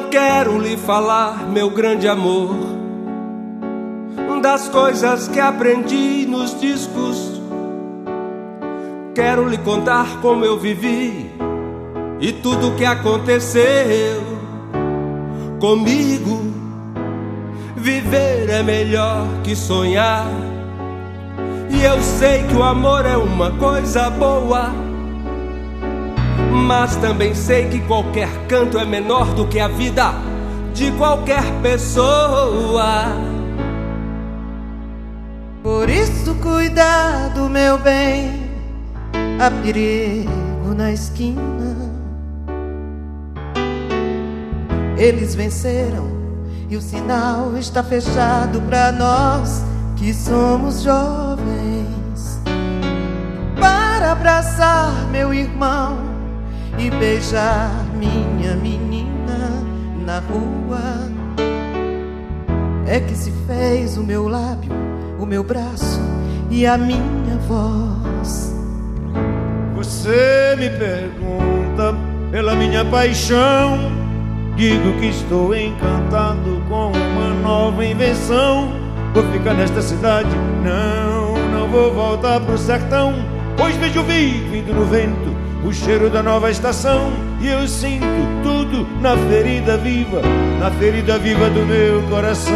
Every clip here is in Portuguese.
Quero lhe falar, meu grande amor, das coisas que aprendi nos discos. Quero lhe contar como eu vivi e tudo que aconteceu comigo. Viver é melhor que sonhar, e eu sei que o amor é uma coisa boa, mas também sei que qualquer canto é menor do que a vida de qualquer pessoa. Por isso cuidado, meu bem, há perigo na esquina. Eles venceram e o sinal está fechado pra nós que somos jovens. Para abraçar meu irmão e beijar minha menina na rua, é que se fez o meu lábio, o meu braço e a minha voz. Você me pergunta pela minha paixão, digo que estou encantado com uma nova invenção. Vou ficar nesta cidade, não vou voltar pro sertão, pois vejo vindo no vento o cheiro da nova estação, e eu sinto tudo na ferida viva do meu coração.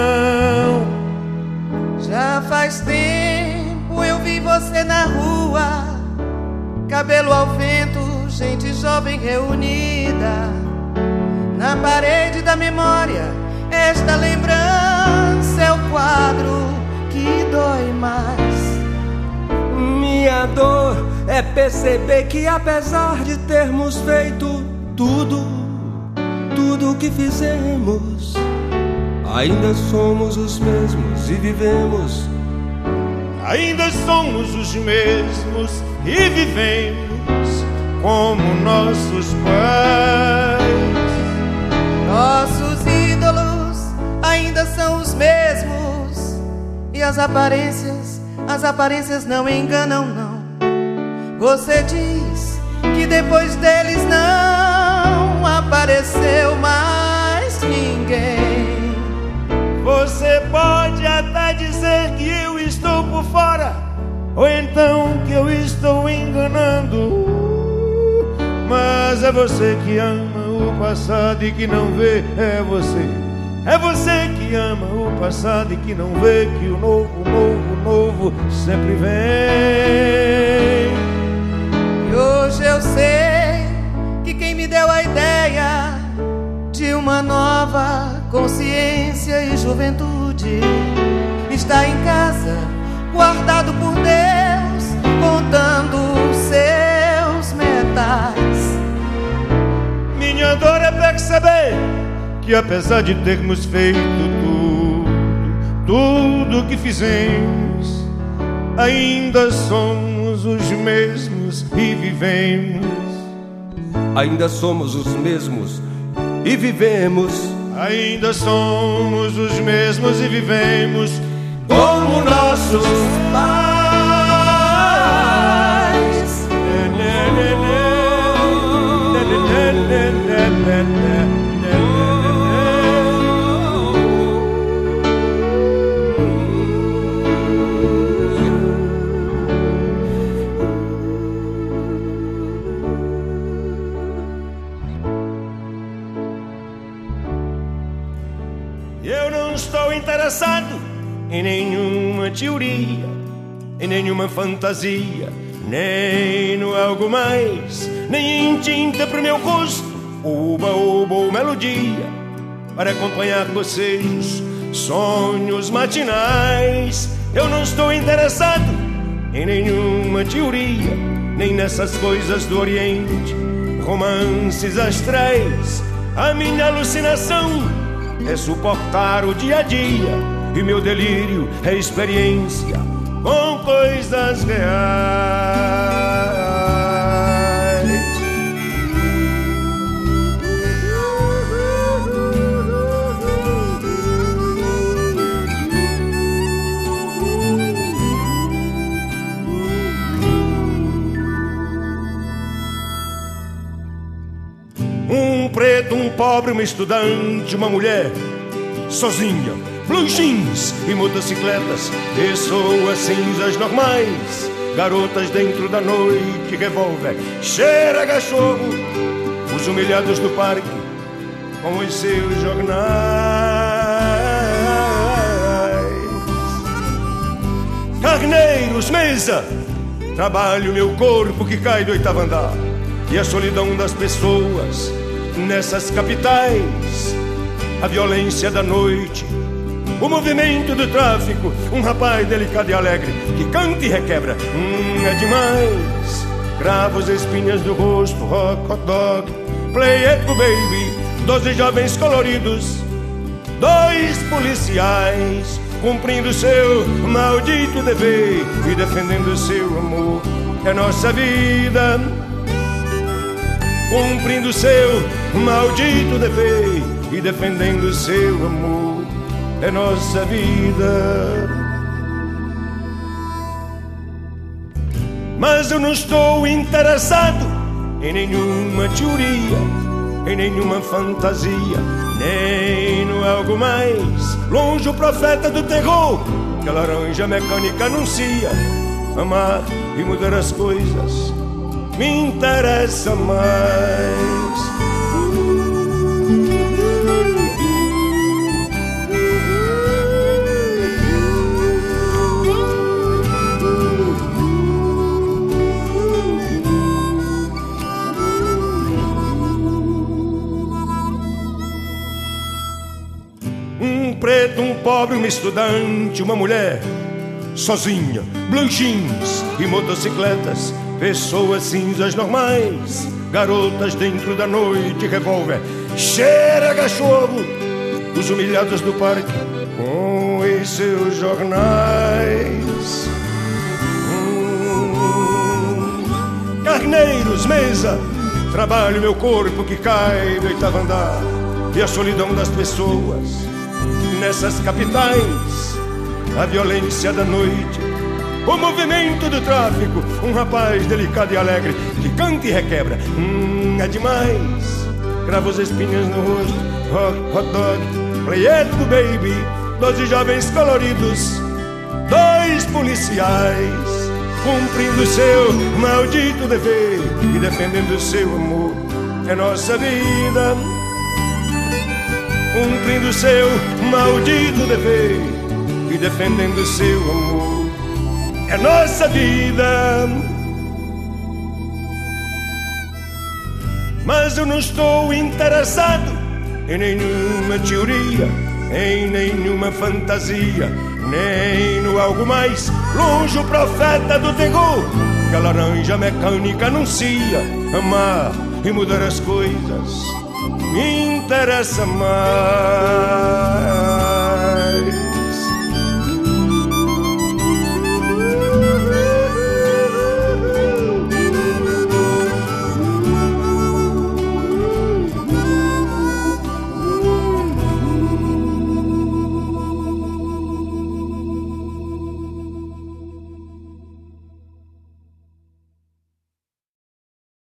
Já faz tempo eu vi você na rua, cabelo ao vento, gente jovem reunida. Na parede da memória, esta lembrança é o quadro que dói mais. Minha dor é perceber que apesar de termos feito tudo o que fizemos, ainda somos os mesmos e vivemos. Ainda somos os mesmos e vivemos como nossos pais. Nossos ídolos ainda são os mesmos, e as aparências não enganam, não. Você diz que depois deles não apareceu mais ninguém. Você pode até dizer que eu estou por fora, ou então que eu estou enganando, mas é você que ama o passado e que não vê, é você que ama o passado e que não vê que o novo sempre vem. E hoje eu sei que quem me deu a ideia de uma nova consciência e juventude está em casa, guardado por Deus, contando os seus metais. Minha dor é perceber que apesar de termos feito tudo que fizemos, ainda somos os mesmos e vivemos. Ainda somos os mesmos e vivemos. Ainda somos os mesmos e vivemos como nossos pais. Eu não estou interessado em nenhuma teoria, em nenhuma fantasia, nem no algo mais, nem em tinta pro meu rosto, oba ou melodia, para acompanhar vocês, sonhos matinais. Eu não estou interessado em nenhuma teoria, nem nessas coisas do Oriente, romances astrais. A minha alucinação é suportar o dia a dia, e meu delírio é experiência com coisas reais. pobre, uma estudante, uma mulher sozinha, blue jeans e motocicletas, pessoas cinzas normais, garotas dentro da noite, revólver, cheira a cachorro, os humilhados do parque com os seus jornais. Carneiros, mesa, trabalho meu corpo que cai do oitavo andar, e a solidão das pessoas nessas capitais, a violência da noite, o movimento do tráfico, um rapaz delicado e alegre que canta e requebra, é demais. Cravos, espinhas do rosto, rock, hot dog, play it baby, 12 jovens coloridos, 2 policiais cumprindo seu maldito dever e defendendo seu amor. É nossa vida, cumprindo seu maldito dever e defendendo seu amor. É nossa vida. Mas eu não estou interessado em nenhuma teoria, em nenhuma fantasia, nem no algo mais. Longe o profeta do terror que a laranja mecânica anuncia. Amar e mudar as coisas me interessa mais. Um preto, um pobre, uma estudante, uma mulher sozinha, blue jeans e motocicletas, pessoas cinzas normais, garotas dentro da noite, revólver, cheira a cachorro, os humilhados do parque com os seus jornais. Carneiros, mesa, trabalho meu corpo que cai do oitavo andar, e a solidão das pessoas nessas capitais, a violência da noite, o movimento do tráfico, um rapaz delicado e alegre que canta e requebra, é demais. Crava os espinhos no rosto, rock, hot dog, play it baby, 12 jovens coloridos, 2 policiais cumprindo seu maldito dever e defendendo seu amor. É nossa vida, cumprindo seu maldito dever e defendendo seu amor. É nossa vida. Mas eu não estou interessado em nenhuma teoria, em nenhuma fantasia, nem no algo mais. Longe o profeta do terror que a laranja mecânica anuncia. Amar e mudar as coisas me interessa mais.